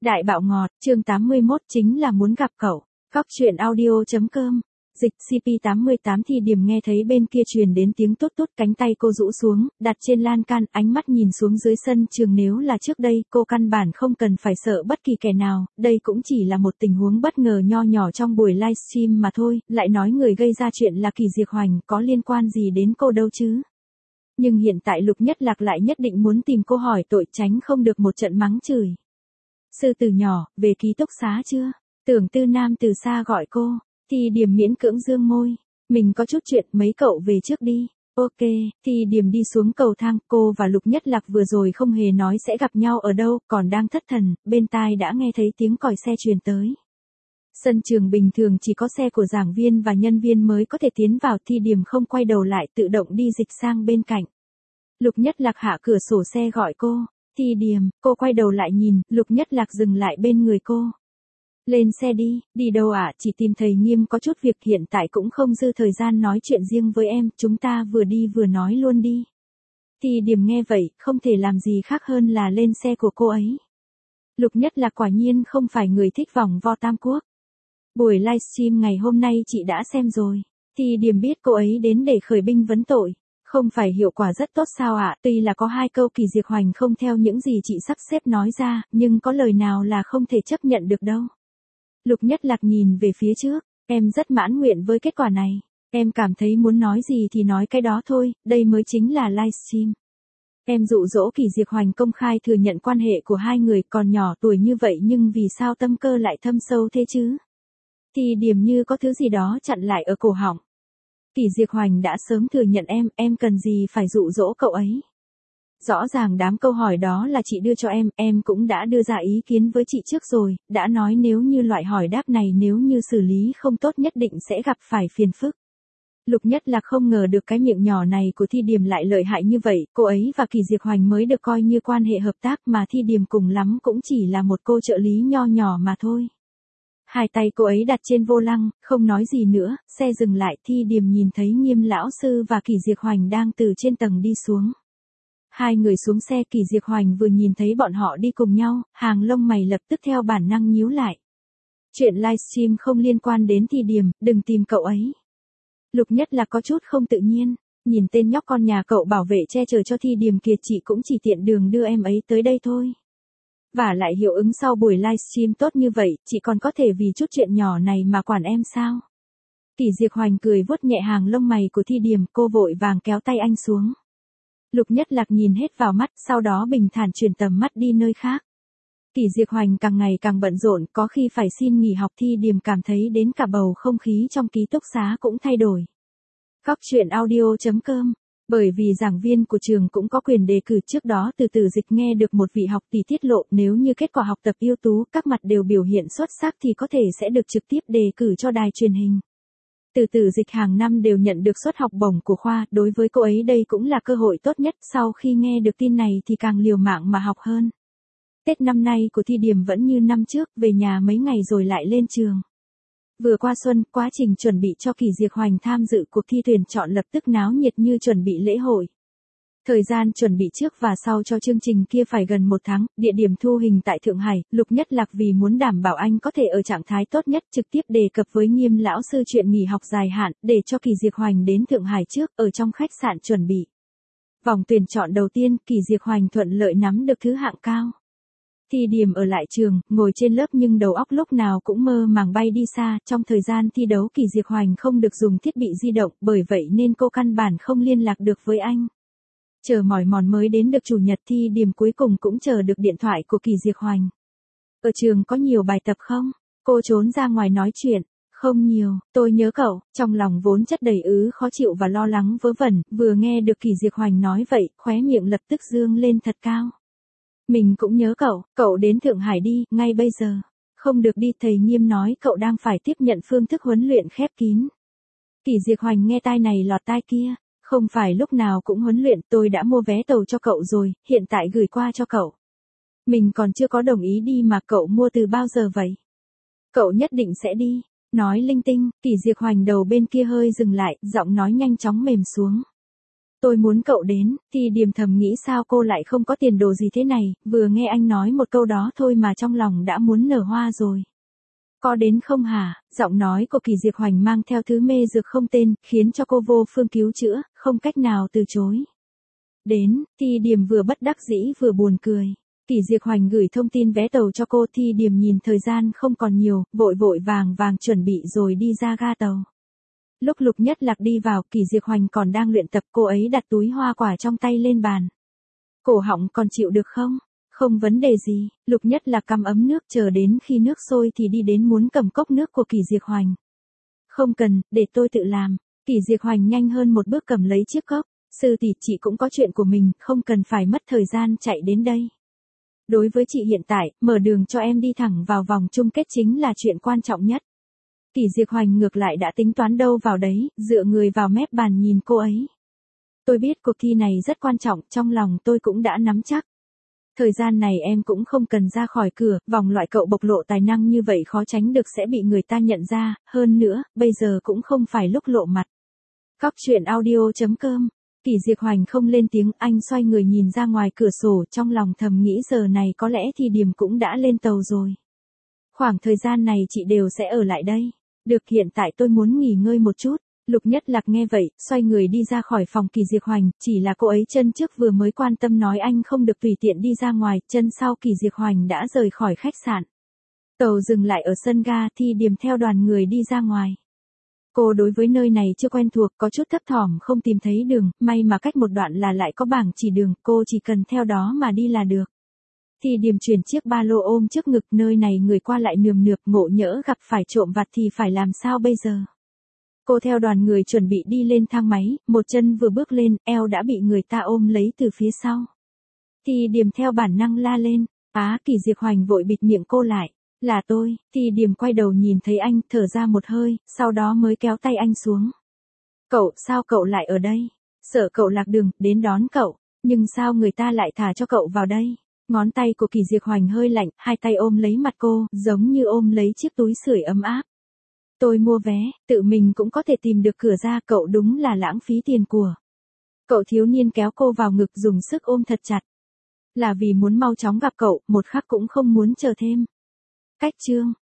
Đại bạo ngọt, chương 81 chính là muốn gặp cậu. Góc truyện audio.com. Dịch CP88 thì điểm nghe thấy bên kia truyền đến tiếng tốt tốt, cánh tay cô rũ xuống, đặt trên lan can, ánh mắt nhìn xuống dưới sân trường. Nếu là trước đây, cô căn bản không cần phải sợ bất kỳ kẻ nào, đây cũng chỉ là một tình huống bất ngờ nho nhỏ trong buổi livestream mà thôi, lại nói người gây ra chuyện là Kỳ Diệp Hoành, có liên quan gì đến cô đâu chứ. Nhưng hiện tại Lục Nhất Lạc lại nhất định muốn tìm cô hỏi tội, tránh không được một trận mắng chửi. Sư tử nhỏ, về ký túc xá chưa? Tưởng Tư Nam từ xa gọi cô, thì điểm miễn cưỡng dương môi. Mình có chút chuyện, mấy cậu về trước đi. Ok, thì điểm đi xuống cầu thang, cô và Lục Nhất Lạc vừa rồi không hề nói sẽ gặp nhau ở đâu, còn đang thất thần, bên tai đã nghe thấy tiếng còi xe truyền tới. Sân trường bình thường chỉ có xe của giảng viên và nhân viên mới có thể tiến vào, thì điểm không quay đầu lại tự động đi dịch sang bên cạnh. Lục Nhất Lạc hạ cửa sổ xe gọi cô. Thì điểm, cô quay đầu lại nhìn, Lục Nhất Lạc dừng lại bên người cô. Lên xe đi, đi đâu ạ? Chỉ tìm thầy Nghiêm có chút việc, hiện tại cũng không dư thời gian nói chuyện riêng với em, chúng ta vừa đi vừa nói luôn đi. Thì điểm nghe vậy, không thể làm gì khác hơn là lên xe của cô ấy. Lục Nhất Lạc quả nhiên không phải người thích vòng vo tam quốc. Buổi livestream ngày hôm nay chị đã xem rồi. Thì điểm biết cô ấy đến để khởi binh vấn tội. Không phải hiệu quả rất tốt sao ạ? Tuy là có hai câu Kỳ Diệp Hoành không theo những gì chị sắp xếp nói ra, nhưng có lời nào là không thể chấp nhận được đâu. Lục Nhất Lạc nhìn về phía trước, em rất mãn nguyện với kết quả này. Em cảm thấy muốn nói gì thì nói cái đó thôi, đây mới chính là livestream. Em dụ dỗ Kỳ Diệp Hoành công khai thừa nhận quan hệ của hai người, còn nhỏ tuổi như vậy nhưng vì sao tâm cơ lại thâm sâu thế chứ? Thì điểm như có thứ gì đó chặn lại ở cổ họng. Kỳ Diệp Hoành đã sớm thừa nhận em cần gì phải dụ dỗ cậu ấy. Rõ ràng đám câu hỏi đó là chị đưa cho em cũng đã đưa ra ý kiến với chị trước rồi, đã nói nếu như loại hỏi đáp này nếu như xử lý không tốt nhất định sẽ gặp phải phiền phức. Lục Nhất Lạc không ngờ được cái miệng nhỏ này của Thi Điềm lại lợi hại như vậy, cô ấy và Kỳ Diệp Hoành mới được coi như quan hệ hợp tác mà Thi Điềm cùng lắm cũng chỉ là một cô trợ lý nho nhỏ mà thôi. Hai tay cô ấy đặt trên vô lăng, không nói gì nữa, xe dừng lại, Thi Điềm nhìn thấy Nghiêm lão sư và Kỳ Diệp Hoành đang từ trên tầng đi xuống. Hai người xuống xe, Kỳ Diệp Hoành vừa nhìn thấy bọn họ đi cùng nhau, hàng lông mày lập tức theo bản năng nhíu lại. Chuyện livestream không liên quan đến Thi Điềm, đừng tìm cậu ấy. Lục Nhất Lạc có chút không tự nhiên, nhìn tên nhóc con nhà cậu bảo vệ che chở cho Thi Điềm kìa, chị cũng chỉ tiện đường đưa em ấy tới đây thôi. Và lại hiệu ứng sau buổi livestream tốt như vậy, chị còn có thể vì chút chuyện nhỏ này mà quản em sao? Kỳ Diệp Hoành cười vuốt nhẹ hàng lông mày của Thi Điềm, cô vội vàng kéo tay anh xuống. Lục Nhất Lạc nhìn hết vào mắt, sau đó bình thản chuyển tầm mắt đi nơi khác. Kỳ Diệp Hoành càng ngày càng bận rộn, có khi phải xin nghỉ học. Thi Điềm cảm thấy đến cả bầu không khí trong ký túc xá cũng thay đổi. Góc truyện audio.com. Bởi vì giảng viên của trường cũng có quyền đề cử, trước đó từ Tử Dịch nghe được một vị học tỷ tiết lộ nếu như kết quả học tập ưu tú, các mặt đều biểu hiện xuất sắc thì có thể sẽ được trực tiếp đề cử cho đài truyền hình. Tử Dịch hàng năm đều nhận được suất học bổng của khoa, đối với cô ấy đây cũng là cơ hội tốt nhất, sau khi nghe được tin này thì càng liều mạng mà học hơn. Tết năm nay của Thi Điềm vẫn như năm trước, về nhà mấy ngày rồi lại lên trường. Vừa qua xuân, quá trình chuẩn bị cho Kỳ Diệp Hoành tham dự cuộc thi tuyển chọn lập tức náo nhiệt như chuẩn bị lễ hội. Thời gian chuẩn bị trước và sau cho chương trình kia phải gần 1 tháng, địa điểm thu hình tại Thượng Hải. Lục Nhất Lạc vì muốn đảm bảo anh có thể ở trạng thái tốt nhất trực tiếp đề cập với Nghiêm lão sư chuyện nghỉ học dài hạn, để cho Kỳ Diệp Hoành đến Thượng Hải trước, ở trong khách sạn chuẩn bị. Vòng tuyển chọn đầu tiên, Kỳ Diệp Hoành thuận lợi nắm được thứ hạng cao. Thi Điềm ở lại trường, ngồi trên lớp nhưng đầu óc lúc nào cũng mơ màng bay đi xa, trong thời gian thi đấu Kỳ Diệp Hoành không được dùng thiết bị di động, bởi vậy nên cô căn bản không liên lạc được với anh. Chờ mỏi mòn mới đến được chủ nhật, Thi Điềm cuối cùng cũng chờ được điện thoại của Kỳ Diệp Hoành. Ở trường có nhiều bài tập không? Cô trốn ra ngoài nói chuyện. Không nhiều, tôi nhớ cậu. Trong lòng vốn chất đầy khó chịu và lo lắng vớ vẩn, vừa nghe được Kỳ Diệp Hoành nói vậy, khóe miệng lập tức dương lên thật cao. Mình cũng nhớ cậu đến Thượng Hải đi, ngay bây giờ. Không được đi, thầy Nghiêm nói cậu đang phải tiếp nhận phương thức huấn luyện khép kín. Kỳ Diệp Hoành nghe tai này lọt tai kia. Không phải lúc nào cũng huấn luyện, tôi đã mua vé tàu cho cậu rồi, hiện tại gửi qua cho cậu. Mình còn chưa có đồng ý đi mà cậu mua từ bao giờ vậy? Cậu nhất định sẽ đi. Nói linh tinh, Kỳ Diệp Hoành đầu bên kia hơi dừng lại, giọng nói nhanh chóng mềm xuống. Tôi muốn cậu đến, thì Điềm thầm nghĩ sao cô lại không có tiền đồ gì thế này, vừa nghe anh nói một câu đó thôi mà trong lòng đã muốn nở hoa rồi. Có đến không hả? Giọng nói của Kỳ Diệp Hoành mang theo thứ mê dược không tên, khiến cho cô vô phương cứu chữa, không cách nào từ chối. Đến, Thi Điềm vừa bất đắc dĩ vừa buồn cười. Kỳ Diệp Hoành gửi thông tin vé tàu cho cô, Thi Điềm nhìn thời gian không còn nhiều, vội vội vàng vàng chuẩn bị rồi đi ra ga tàu. Lúc Lục Nhất Lạc đi vào, Kỳ Diệp Hoành còn đang luyện tập, cô ấy đặt túi hoa quả trong tay lên bàn. Cổ họng còn chịu được không? Không vấn đề gì, Lục Nhất Lạc cầm ấm nước chờ đến khi nước sôi thì đi đến muốn cầm cốc nước của Kỳ Diệp Hoành. Không cần, để tôi tự làm. Kỳ Diệp Hoành nhanh hơn một bước cầm lấy chiếc cốc. Sư tỷ, chị cũng có chuyện của mình, không cần phải mất thời gian chạy đến đây. Đối với chị hiện tại, mở đường cho em đi thẳng vào vòng chung kết chính là chuyện quan trọng nhất. Kỳ Diệp Hoành ngược lại đã tính toán đâu vào đấy, dựa người vào mép bàn nhìn cô ấy. Tôi biết cuộc thi này rất quan trọng, trong lòng tôi cũng đã nắm chắc. Thời gian này em cũng không cần ra khỏi cửa, vòng loại cậu bộc lộ tài năng như vậy khó tránh được sẽ bị người ta nhận ra, hơn nữa, bây giờ cũng không phải lúc lộ mặt. Cóc truyện audio.com. Kỳ Diệp Hoành không lên tiếng, anh xoay người nhìn ra ngoài cửa sổ, trong lòng thầm nghĩ giờ này có lẽ thì Điềm cũng đã lên tàu rồi. Khoảng thời gian này chị đều sẽ ở lại đây. Được, hiện tại tôi muốn nghỉ ngơi một chút. Lục Nhất Lạc nghe vậy, xoay người đi ra khỏi phòng Kỳ Diệp Hoành, chỉ là cô ấy chân trước vừa mới quan tâm nói anh không được tùy tiện đi ra ngoài, chân sau Kỳ Diệp Hoành đã rời khỏi khách sạn. Tàu dừng lại ở sân ga, Thi Điềm theo đoàn người đi ra ngoài. Cô đối với nơi này chưa quen thuộc, có chút thấp thỏm không tìm thấy đường, may mà cách một đoạn là lại có bảng chỉ đường, cô chỉ cần theo đó mà đi là được. Thì Điềm chuyển chiếc ba lô ôm trước ngực, nơi này người qua lại nườm nượp, ngộ nhỡ gặp phải trộm vặt thì phải làm sao bây giờ. Cô theo đoàn người chuẩn bị đi lên thang máy, một chân vừa bước lên, eo đã bị người ta ôm lấy từ phía sau. Thì Điềm theo bản năng la lên, Kỳ Diệp Hoành vội bịt miệng cô lại. Là tôi. Thì Điềm quay đầu nhìn thấy anh, thở ra một hơi, sau đó mới kéo tay anh xuống. Cậu, sao cậu lại ở đây? Sợ cậu lạc đường, đến đón cậu. Nhưng sao người ta lại thả cho cậu vào đây? Ngón tay của Kỳ Diệp Hoành hơi lạnh, hai tay ôm lấy mặt cô, giống như ôm lấy chiếc túi sưởi ấm áp. Tôi mua vé, tự mình cũng có thể tìm được cửa ra, cậu đúng là lãng phí tiền của. Cậu thiếu niên kéo cô vào ngực dùng sức ôm thật chặt. Là vì muốn mau chóng gặp cậu, một khắc cũng không muốn chờ thêm. Cách chương.